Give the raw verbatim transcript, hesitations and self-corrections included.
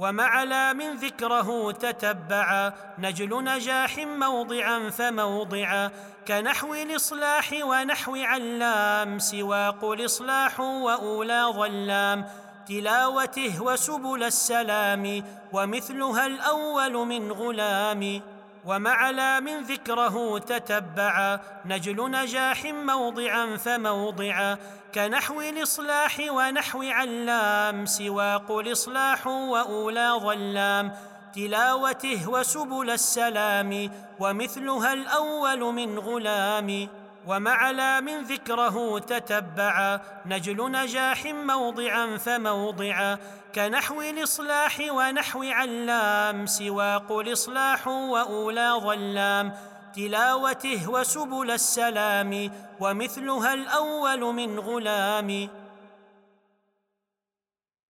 ومع لام ذكره تتبعا نجل نجاح موضعا فموضعا كنحو الإصلاح ونحو علام سواق الإصلاح وأولى ظلام تلاوته وسبل السلام ومثلها الأول من غلام ومع لام ذكره تتبعا نجل نجاح موضعا فموضعا كنحو الإصلاح ونحو علام سواق الإصلاح وأولى ظلام تلاوته وسبل السلام ومثلها الأول من غلام ومع لام ذكره تتبعا نجل نجاح موضعا فموضعا كنحو الإصلاح ونحو علام سواق الإصلاح وأولى ظلام تلاوته وسبل السلام ومثلها الأول من غلام ومع لام ذكره تتبعا نجل نجاح موضعا فموضعا كنحو الإصلاح ونحو علام سواق الإصلاح وأولى ظلام تلاوته وسبل السلام ومثلها الأول من غلام ومع لام ذكره تتبعا نجل نجاح موضعا فموضعا كنحو الإصلاح ونحو علام سواق الإصلاح وأولى ظلام تلاوته وسبل السلام ومثلها الأول من غلام